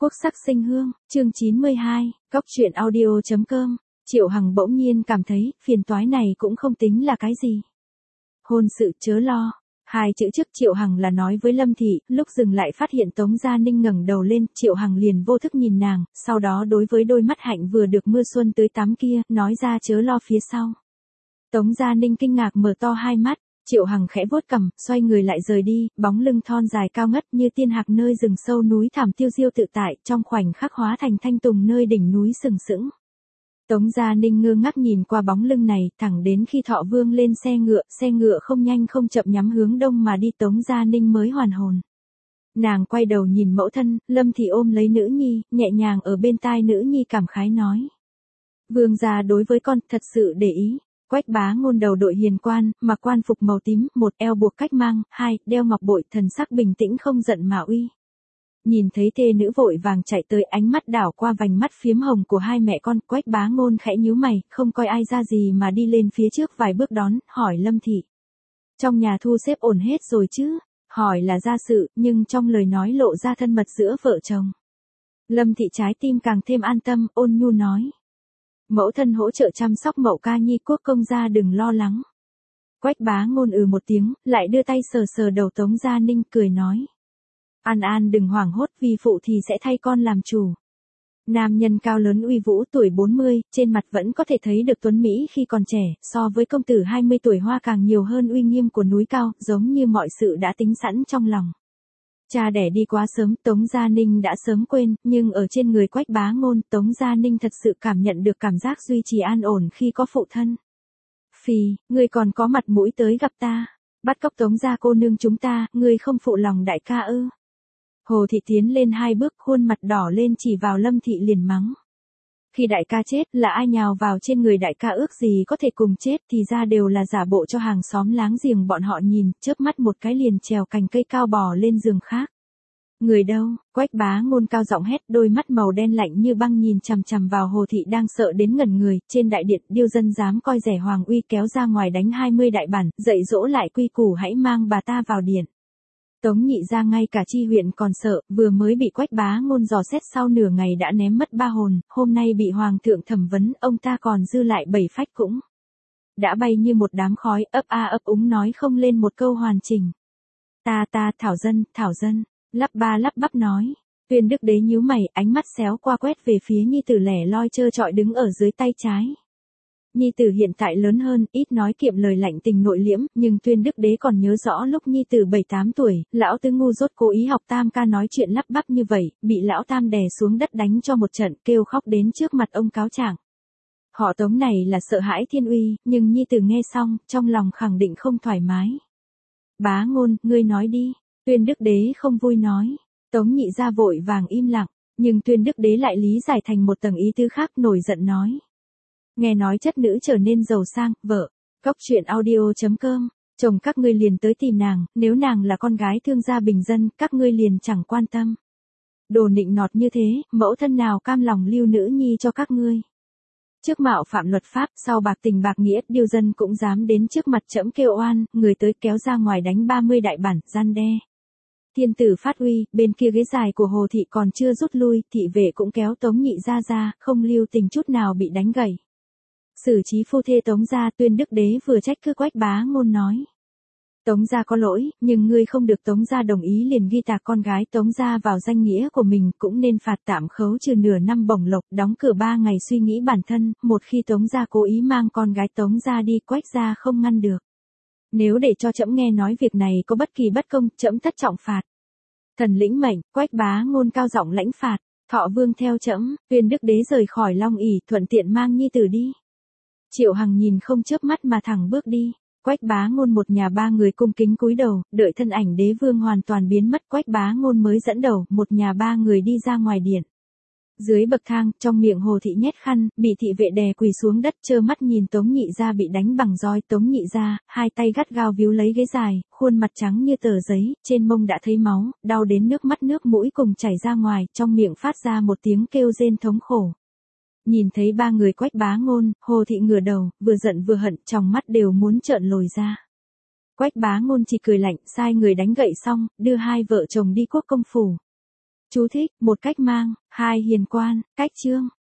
Quốc sắc sinh hương, chương 92, Cóc truyện audio.com. Triệu Hằng bỗng nhiên cảm thấy, phiền toái này cũng không tính là cái gì. Hôn sự chớ lo. Hai chữ trước Triệu Hằng là nói với Lâm Thị, lúc dừng lại phát hiện Tống Gia Ninh ngẩng đầu lên, Triệu Hằng liền vô thức nhìn nàng, sau đó đối với đôi mắt hạnh vừa được mưa xuân tưới tắm kia, nói ra chớ lo phía sau. Tống Gia Ninh kinh ngạc mở to hai mắt, Triệu Hằng khẽ vuốt cằm, xoay người lại rời đi, bóng lưng thon dài cao ngất như tiên hạc nơi rừng sâu núi thẳm tiêu diêu tự tại, trong khoảnh khắc hóa thành thanh tùng nơi đỉnh núi sừng sững. Tống Gia Ninh ngơ ngác nhìn qua bóng lưng này, thẳng đến khi Thọ Vương lên xe ngựa không nhanh không chậm nhắm hướng đông mà đi, Tống Gia Ninh mới hoàn hồn. Nàng quay đầu nhìn mẫu thân, Lâm Thị ôm lấy nữ nhi, nhẹ nhàng ở bên tai nữ nhi cảm khái nói. Vương gia đối với con thật sự để ý. Quách Bá Ngôn đầu đội hiền quan, mặc quan phục màu tím, một eo buộc cách mang, hai, đeo ngọc bội, thần sắc bình tĩnh không giận mà uy. Nhìn thấy thê nữ vội vàng chạy tới, ánh mắt đảo qua vành mắt phiếm hồng của hai mẹ con, Quách Bá Ngôn khẽ nhíu mày, không coi ai ra gì mà đi lên phía trước vài bước đón, hỏi Lâm Thị. Trong nhà thu xếp ổn hết rồi chứ? Hỏi là gia sự, nhưng trong lời nói lộ ra thân mật giữa vợ chồng. Lâm Thị trái tim càng thêm an tâm, ôn nhu nói. Mẫu thân hỗ trợ chăm sóc Mậu Ca Nhi, Quốc công gia đừng lo lắng. Quách Bá Ngôn một tiếng, lại đưa tay sờ sờ đầu Tống Gia Ninh, cười nói. An đừng hoảng hốt, vì phụ thì sẽ thay con làm chủ. Nam nhân cao lớn uy vũ, tuổi 40, trên mặt vẫn có thể thấy được tuấn mỹ khi còn trẻ, so với công tử 20 tuổi hoa càng nhiều hơn uy nghiêm của núi cao, giống như mọi sự đã tính sẵn trong lòng. Cha đẻ đi quá sớm, Tống Gia Ninh đã sớm quên, nhưng ở trên người Quách Bá Ngôn, Tống Gia Ninh thật sự cảm nhận được cảm giác duy trì an ổn khi có phụ thân. Phì, ngươi còn có mặt mũi tới gặp ta, bắt cóc Tống gia cô nương chúng ta, ngươi không phụ lòng đại ca ư? Hồ Thị tiến lên hai bước, khuôn mặt đỏ lên chỉ vào Lâm Thị liền mắng. Khi đại ca chết, là ai nhào vào trên người đại ca ước gì có thể cùng chết, thì ra đều là giả bộ cho hàng xóm láng giềng bọn họ nhìn, chớp mắt một cái liền trèo cành cây cao bò lên giường khác. Người đâu? Quách Bá Ngôn cao giọng hét, đôi mắt màu đen lạnh như băng nhìn chằm chằm vào Hồ Thị đang sợ đến ngẩn người, trên đại điện, điêu dân dám coi rẻ hoàng uy kéo ra ngoài đánh 20 đại bản, dạy dỗ lại quy củ, hãy mang bà ta vào điện. Tống Nhị gia ngay cả chi huyện còn sợ, vừa mới bị Quách Bá Ngôn dò xét sau nửa ngày đã ném mất 3 hồn, hôm nay bị hoàng thượng thẩm vấn, ông ta còn dư lại 7 phách cũng đã bay như một đám khói, ấp ấp úng nói không lên một câu hoàn chỉnh. Ta thảo dân, lắp ba lắp bắp nói. Tuyên Đức Đế nhíu mày, ánh mắt xéo qua quét về phía nhi tử lẻ loi trơ trọi đứng ở dưới tay trái. Nhi tử hiện tại lớn hơn, ít nói kiệm lời, lạnh tình nội liễm, nhưng Tuyên Đức Đế còn nhớ rõ lúc nhi tử 7-8 tuổi, lão tứ ngu dốt cố ý học Tam ca nói chuyện lắp bắp như vậy, bị lão Tam đè xuống đất đánh cho một trận, kêu khóc đến trước mặt ông cáo trạng. Họ Tống này là sợ hãi thiên uy, nhưng nhi tử nghe xong, trong lòng khẳng định không thoải mái. Bá Ngôn, ngươi nói đi. Tuyên Đức Đế không vui nói. Tống Nhị gia vội vàng im lặng, nhưng Tuyên Đức Đế lại lý giải thành một tầng ý tứ khác, nổi giận nói. Nghe nói chất nữ trở nên giàu sang, vợ. Cóc truyện audio.com. Chồng các ngươi liền tới tìm nàng, nếu nàng là con gái thương gia bình dân, các ngươi liền chẳng quan tâm. Đồ nịnh nọt như thế, mẫu thân nào cam lòng lưu nữ nhi cho các ngươi. Trước mạo phạm luật pháp, sau bạc tình bạc nghĩa, điêu dân cũng dám đến trước mặt trẫm kêu oan, người tới kéo ra ngoài đánh 30 đại bản, gian đe. Thiên tử phát uy, bên kia ghế dài của Hồ Thị còn chưa rút lui, thị vệ cũng kéo Tống Nhị gia ra, không lưu tình chút nào bị đánh gãy. Xử trí phu thê Tống gia, Tuyên Đức Đế vừa trách cứ Quách Bá Ngôn nói. Tống gia có lỗi, nhưng ngươi không được Tống gia đồng ý liền ghi tạc con gái Tống gia vào danh nghĩa của mình, cũng nên phạt tạm khấu trừ nửa năm bổng lộc, đóng cửa 3 ngày suy nghĩ bản thân, một khi Tống gia cố ý mang con gái Tống gia đi, Quách gia không ngăn được. Nếu để cho trẫm nghe nói việc này có bất kỳ bất công, trẫm thất trọng phạt. Thần lĩnh mệnh, Quách Bá Ngôn cao giọng lãnh phạt. Thọ Vương theo trẫm. Tuyên Đức Đế rời khỏi Long ỷ, thuận tiện mang nhi tử đi. Triệu Hằng nhìn không chớp mắt mà thẳng bước đi. Quách Bá Ngôn một nhà 3 người cung kính cúi đầu, đợi thân ảnh đế vương hoàn toàn biến mất, Quách Bá Ngôn mới dẫn đầu, một nhà 3 người đi ra ngoài điện. Dưới bậc thang, trong miệng Hồ Thị nhét khăn, bị thị vệ đè quỳ xuống đất, trơ mắt nhìn Tống Nhị gia bị đánh bằng roi. Tống Nhị gia, hai tay gắt gao víu lấy ghế dài, khuôn mặt trắng như tờ giấy, trên mông đã thấy máu, đau đến nước mắt nước mũi cùng chảy ra ngoài, trong miệng phát ra một tiếng kêu rên thống khổ. Nhìn thấy 3 người Quách Bá Ngôn, Hồ Thị ngửa đầu, vừa giận vừa hận, trong mắt đều muốn trợn lồi ra. Quách Bá Ngôn chỉ cười lạnh, sai người đánh gậy xong, đưa hai vợ chồng đi Quốc công phủ. Chú thích, một cách mang, hai hiền quan, cách chương.